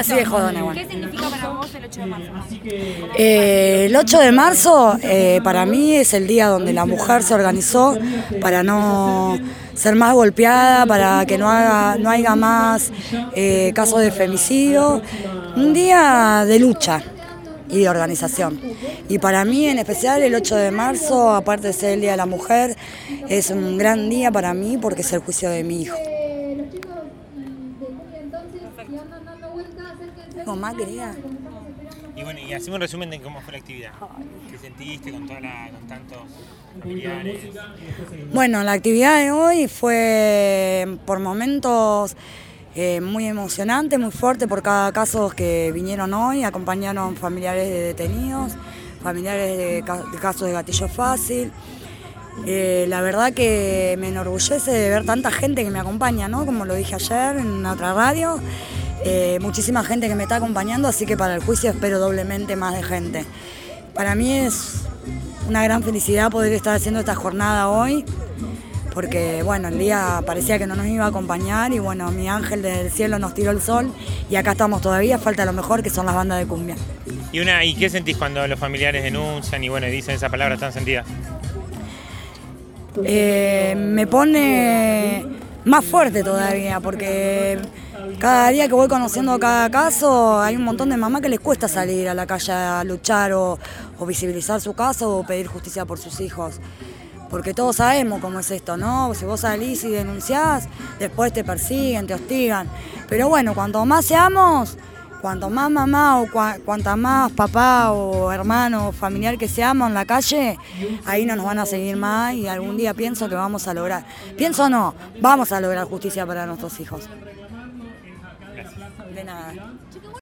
así de jodona, bueno. ¿Qué significa para vos el 8 de marzo? El 8 de marzo para mí es el día donde la mujer se organizó para no ser más golpeada, para que no haya más casos de femicidio. Un día de lucha y de organización. Y para mí en especial el 8 de marzo, aparte de ser el Día de la Mujer, es un gran día para mí porque es el juicio de mi hijo. ¿Algo más querida? Y bueno, y hacemos un resumen de cómo fue la actividad. ¿Qué sentiste con tantos familiares? Bueno, la actividad de hoy fue por momentos muy emocionante, muy fuerte por cada caso que vinieron hoy. Acompañaron familiares de detenidos, familiares de casos de gatillo fácil. La verdad que me enorgullece de ver tanta gente que me acompaña, ¿no? Como lo dije ayer en otra radio. Muchísima gente que me está acompañando, así que para el juicio espero doblemente más de gente. Para mí es una gran felicidad poder estar haciendo esta jornada hoy, porque bueno, el día parecía que no nos iba a acompañar y bueno, mi ángel del cielo nos tiró el sol y acá estamos todavía, falta lo mejor que son las bandas de cumbia. ¿Y qué sentís cuando los familiares denuncian y bueno, dicen esa palabra tan sentida? Me pone más fuerte todavía, porque cada día que voy conociendo cada caso hay un montón de mamás que les cuesta salir a la calle a luchar o visibilizar su caso o pedir justicia por sus hijos. Porque todos sabemos cómo es esto, ¿no? Si vos salís y denunciás, después te persiguen, te hostigan. Pero bueno, cuanto más seamos, cuanto más mamá o cuanta más papá o hermano o familiar que seamos en la calle, ahí no nos van a seguir más y algún día pienso que vamos a lograr. Pienso no, vamos a lograr justicia para nuestros hijos. De nada.